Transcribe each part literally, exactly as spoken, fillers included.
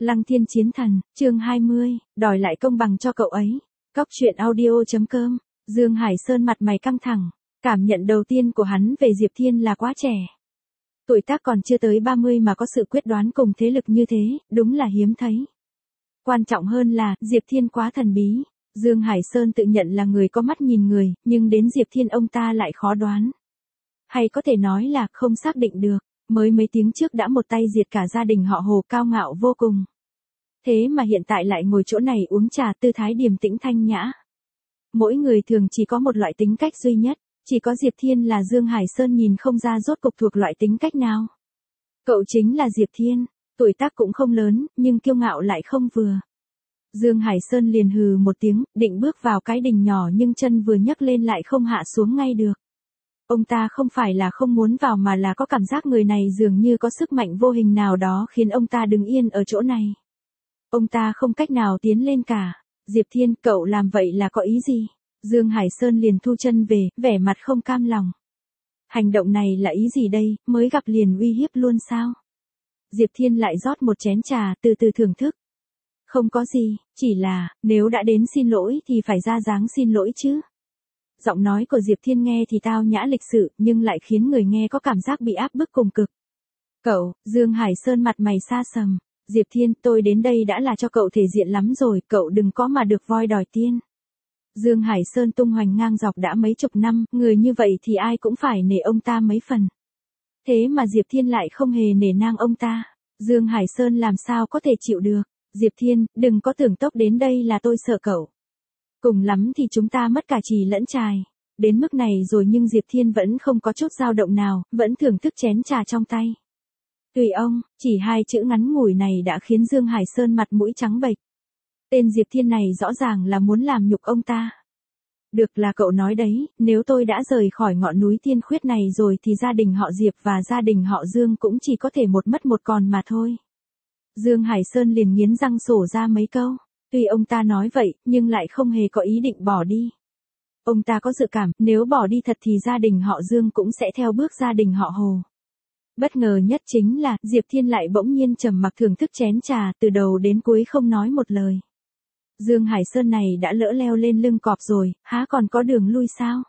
Lăng Thiên Chiến Thần, chương hai mươi, đòi lại công bằng cho cậu ấy. Cóc truyện audio.com, Dương Hải Sơn mặt mày căng thẳng, cảm nhận đầu tiên của hắn về Diệp Thiên là quá trẻ. Tuổi tác còn chưa tới ba mươi mà có sự quyết đoán cùng thế lực như thế, đúng là hiếm thấy. Quan trọng hơn là, Diệp Thiên quá thần bí. Dương Hải Sơn tự nhận là người có mắt nhìn người, nhưng đến Diệp Thiên ông ta lại khó đoán. Hay có thể nói là không xác định được, mới mấy tiếng trước đã một tay diệt cả gia đình họ Hồ, cao ngạo vô cùng. Thế mà hiện tại lại ngồi chỗ này uống trà, tư thái điềm tĩnh thanh nhã. Mỗi người thường chỉ có một loại tính cách duy nhất, chỉ có Diệp Thiên là Dương Hải Sơn nhìn không ra rốt cục thuộc loại tính cách nào. Cậu chính là Diệp Thiên, tuổi tác cũng không lớn, nhưng kiêu ngạo lại không vừa. Dương Hải Sơn liền hừ một tiếng, định bước vào cái đình nhỏ nhưng chân vừa nhấc lên lại không hạ xuống ngay được. Ông ta không phải là không muốn vào mà là có cảm giác người này dường như có sức mạnh vô hình nào đó khiến ông ta đứng yên ở chỗ này. Ông ta không cách nào tiến lên cả. Diệp Thiên, cậu làm vậy là có ý gì? Dương Hải Sơn liền thu chân về, vẻ mặt không cam lòng. Hành động này là ý gì đây, mới gặp liền uy hiếp luôn sao? Diệp Thiên lại rót một chén trà, từ từ thưởng thức. Không có gì, chỉ là, nếu đã đến xin lỗi thì phải ra dáng xin lỗi chứ. Giọng nói của Diệp Thiên nghe thì tao nhã lịch sự, nhưng lại khiến người nghe có cảm giác bị áp bức cùng cực. Cậu, Dương Hải Sơn mặt mày xa sầm. Diệp Thiên, tôi đến đây đã là cho cậu thể diện lắm rồi, cậu đừng có mà được voi đòi tiên. Dương Hải Sơn tung hoành ngang dọc đã mấy chục năm, người như vậy thì ai cũng phải nể ông ta mấy phần. Thế mà Diệp Thiên lại không hề nể nang ông ta. Dương Hải Sơn làm sao có thể chịu được. Diệp Thiên, đừng có tưởng tốc đến đây là tôi sợ cậu. Cùng lắm thì chúng ta mất cả chì lẫn chài. Đến mức này rồi nhưng Diệp Thiên vẫn không có chút dao động nào, vẫn thưởng thức chén trà trong tay. Tùy ông, chỉ hai chữ ngắn ngủi này đã khiến Dương Hải Sơn mặt mũi trắng bệch. Tên Diệp Thiên này rõ ràng là muốn làm nhục ông ta. Được là cậu nói đấy, nếu tôi đã rời khỏi ngọn núi tiên khuyết này rồi thì gia đình họ Diệp và gia đình họ Dương cũng chỉ có thể một mất một còn mà thôi. Dương Hải Sơn liền nghiến răng sổ ra mấy câu. Tuy ông ta nói vậy, nhưng lại không hề có ý định bỏ đi. Ông ta có dự cảm, nếu bỏ đi thật thì gia đình họ Dương cũng sẽ theo bước gia đình họ Hồ. Bất ngờ nhất chính là, Diệp Thiên lại bỗng nhiên trầm mặc thưởng thức chén trà, từ đầu đến cuối không nói một lời. Dương Hải Sơn này đã lỡ leo lên lưng cọp rồi, há còn có đường lui sao?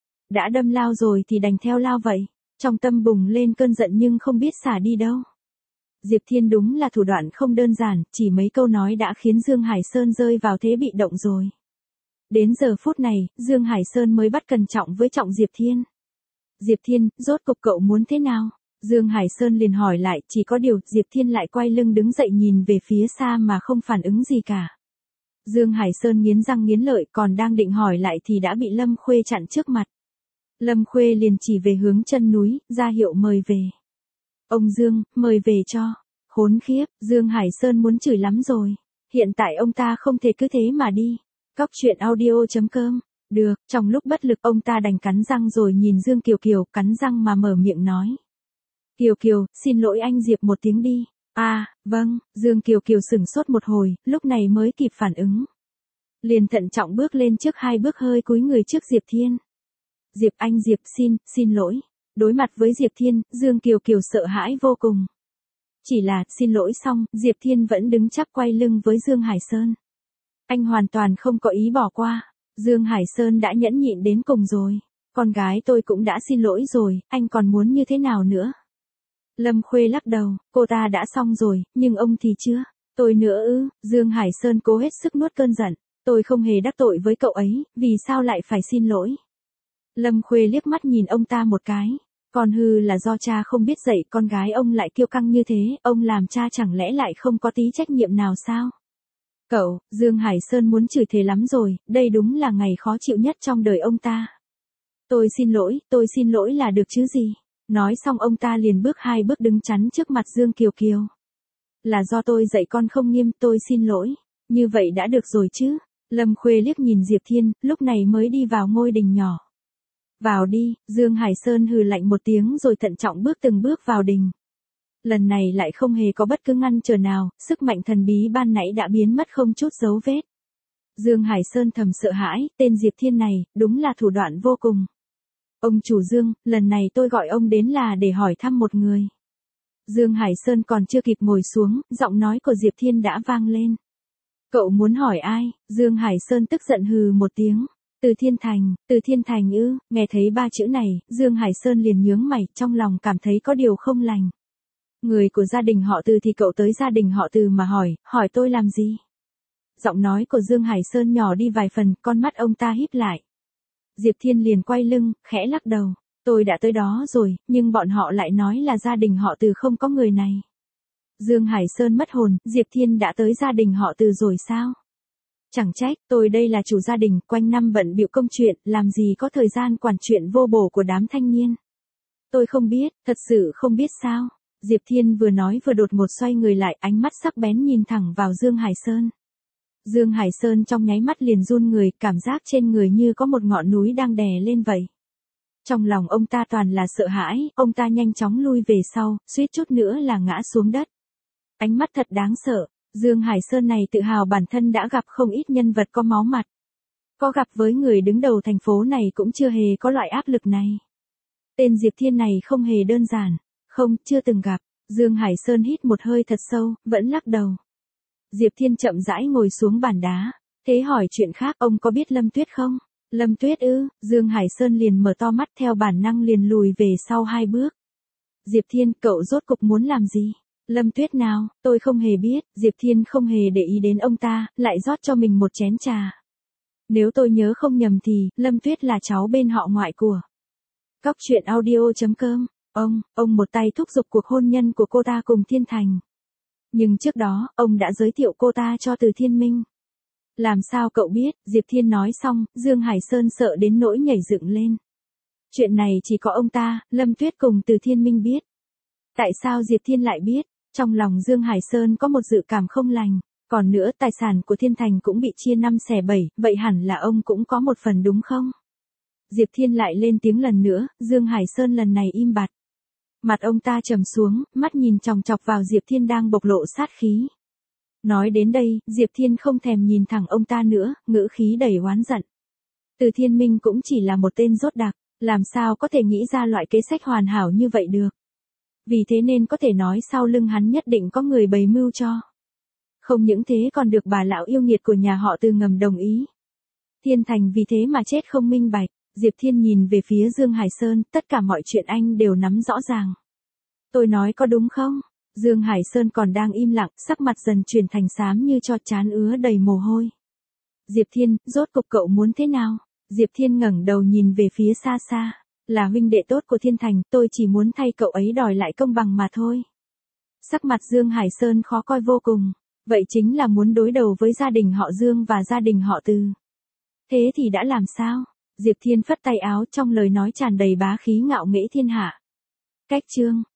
Đã đâm lao rồi thì đành theo lao vậy. Trong tâm bùng lên cơn giận nhưng không biết xả đi đâu. Diệp Thiên đúng là thủ đoạn không đơn giản, chỉ mấy câu nói đã khiến Dương Hải Sơn rơi vào thế bị động rồi. Đến giờ phút này, Dương Hải Sơn mới bắt cẩn trọng với trọng Diệp Thiên. Diệp Thiên, rốt cục cậu muốn thế nào? Dương Hải Sơn liền hỏi lại, chỉ có điều, Diệp Thiên lại quay lưng đứng dậy nhìn về phía xa mà không phản ứng gì cả. Dương Hải Sơn nghiến răng nghiến lợi, còn đang định hỏi lại thì đã bị Lâm Khuê chặn trước mặt. Lâm Khuê liền chỉ về hướng chân núi, ra hiệu mời về. Ông Dương, mời về cho. Khốn khiếp, Dương Hải Sơn muốn chửi lắm rồi. Hiện tại ông ta không thể cứ thế mà đi. Cóc truyện audio.com. Được, trong lúc bất lực ông ta đành cắn răng rồi nhìn Dương Kiều Kiều, cắn răng mà mở miệng nói. Kiều Kiều, xin lỗi anh Diệp một tiếng đi. À, vâng, Dương Kiều Kiều sửng sốt một hồi, lúc này mới kịp phản ứng. Liền thận trọng bước lên trước hai bước hơi cúi người trước Diệp Thiên. Diệp anh Diệp xin, xin lỗi. Đối mặt với Diệp Thiên, Dương Kiều Kiều sợ hãi vô cùng. Chỉ là, xin lỗi xong, Diệp Thiên vẫn đứng chắp quay lưng với Dương Hải Sơn. Anh hoàn toàn không có ý bỏ qua. Dương Hải Sơn đã nhẫn nhịn đến cùng rồi. Con gái tôi cũng đã xin lỗi rồi, anh còn muốn như thế nào nữa? Lâm Khuê lắc đầu, cô ta đã xong rồi, nhưng ông thì chưa. Tôi nữa ư, Dương Hải Sơn cố hết sức nuốt cơn giận. Tôi không hề đắc tội với cậu ấy, vì sao lại phải xin lỗi? Lâm Khuê liếc mắt nhìn ông ta một cái. Còn hư là do cha không biết dạy con gái ông lại kiêu căng như thế, ông làm cha chẳng lẽ lại không có tí trách nhiệm nào sao? Cậu, Dương Hải Sơn muốn chửi thề lắm rồi, đây đúng là ngày khó chịu nhất trong đời ông ta. Tôi xin lỗi, tôi xin lỗi là được chứ gì? Nói xong ông ta liền bước hai bước đứng chắn trước mặt Dương Kiều Kiều. Là do tôi dạy con không nghiêm, tôi xin lỗi. Như vậy đã được rồi chứ? Lâm Khuê liếc nhìn Diệp Thiên, lúc này mới đi vào ngôi đình nhỏ. Vào đi, Dương Hải Sơn hừ lạnh một tiếng rồi thận trọng bước từng bước vào đình. Lần này lại không hề có bất cứ ngăn trở nào, sức mạnh thần bí ban nãy đã biến mất không chút dấu vết. Dương Hải Sơn thầm sợ hãi, tên Diệp Thiên này, đúng là thủ đoạn vô cùng. Ông chủ Dương, lần này tôi gọi ông đến là để hỏi thăm một người. Dương Hải Sơn còn chưa kịp ngồi xuống, giọng nói của Diệp Thiên đã vang lên. Cậu muốn hỏi ai? Dương Hải Sơn tức giận hừ một tiếng. Từ Thiên Thành, Từ Thiên Thành ư? Nghe thấy ba chữ này, Dương Hải Sơn liền nhướng mày, trong lòng cảm thấy có điều không lành. Người của gia đình họ Từ thì cậu tới gia đình họ Từ mà hỏi, hỏi tôi làm gì? Giọng nói của Dương Hải Sơn nhỏ đi vài phần, con mắt ông ta híp lại. Diệp Thiên liền quay lưng, khẽ lắc đầu. Tôi đã tới đó rồi, nhưng bọn họ lại nói là gia đình họ Từ không có người này. Dương Hải Sơn mất hồn, Diệp Thiên đã tới gia đình họ Từ rồi sao? Chẳng trách, tôi đây là chủ gia đình, quanh năm bận bịu công chuyện, làm gì có thời gian quản chuyện vô bổ của đám thanh niên. Tôi không biết, thật sự không biết sao. Diệp Thiên vừa nói vừa đột ngột xoay người lại, ánh mắt sắc bén nhìn thẳng vào Dương Hải Sơn. Dương Hải Sơn trong nháy mắt liền run người, cảm giác trên người như có một ngọn núi đang đè lên vậy. Trong lòng ông ta toàn là sợ hãi, ông ta nhanh chóng lui về sau, suýt chút nữa là ngã xuống đất. Ánh mắt thật đáng sợ, Dương Hải Sơn này tự hào bản thân đã gặp không ít nhân vật có máu mặt. Có gặp với người đứng đầu thành phố này cũng chưa hề có loại áp lực này. Tên Diệp Thiên này không hề đơn giản, không, chưa từng gặp. Dương Hải Sơn hít một hơi thật sâu, vẫn lắc đầu. Diệp Thiên chậm rãi ngồi xuống bàn đá, thế hỏi chuyện khác, ông có biết Lâm Tuyết không? Lâm Tuyết ư? Dương Hải Sơn liền mở to mắt theo bản năng liền lùi về sau hai bước. Diệp Thiên, cậu rốt cục muốn làm gì? Lâm Tuyết nào, tôi không hề biết. Diệp Thiên không hề để ý đến ông ta, lại rót cho mình một chén trà. Nếu tôi nhớ không nhầm thì, Lâm Tuyết là cháu bên họ ngoại của. Cóc truyện audio chấm com. Ông, ông một tay thúc giục cuộc hôn nhân của cô ta cùng Thiên Thành. Nhưng trước đó, ông đã giới thiệu cô ta cho Từ Thiên Minh. Làm sao cậu biết? Diệp Thiên nói xong, Dương Hải Sơn sợ đến nỗi nhảy dựng lên. Chuyện này chỉ có ông ta, Lâm Tuyết cùng Từ Thiên Minh biết. Tại sao Diệp Thiên lại biết? Trong lòng Dương Hải Sơn có một dự cảm không lành. Còn nữa, tài sản của Thiên Thành cũng bị chia năm xẻ bảy, vậy hẳn là ông cũng có một phần đúng không? Diệp Thiên lại lên tiếng lần nữa, Dương Hải Sơn lần này im bặt. Mặt ông ta trầm xuống, mắt nhìn chòng chọc vào Diệp Thiên đang bộc lộ sát khí. Nói đến đây, Diệp Thiên không thèm nhìn thẳng ông ta nữa, ngữ khí đầy oán giận. Từ Thiên Minh cũng chỉ là một tên rốt đặc, làm sao có thể nghĩ ra loại kế sách hoàn hảo như vậy được. Vì thế nên có thể nói sau lưng hắn nhất định có người bày mưu cho. Không những thế còn được bà lão yêu nghiệt của nhà họ Từ ngầm đồng ý. Thiên Thành vì thế mà chết không minh bạch. Diệp Thiên nhìn về phía Dương Hải Sơn, tất cả mọi chuyện anh đều nắm rõ ràng. Tôi nói có đúng không? Dương Hải Sơn còn đang im lặng, sắc mặt dần chuyển thành xám như cho, trán ứa đầy mồ hôi. Diệp Thiên, rốt cục cậu muốn thế nào? Diệp Thiên ngẩng đầu nhìn về phía xa xa. Là huynh đệ tốt của Thiên Thành, tôi chỉ muốn thay cậu ấy đòi lại công bằng mà thôi. Sắc mặt Dương Hải Sơn khó coi vô cùng. Vậy chính là muốn đối đầu với gia đình họ Dương và gia đình họ Từ. Thế thì đã làm sao? Diệp Thiên phất tay áo, trong lời nói tràn đầy bá khí ngạo nghễ thiên hạ. Cách chương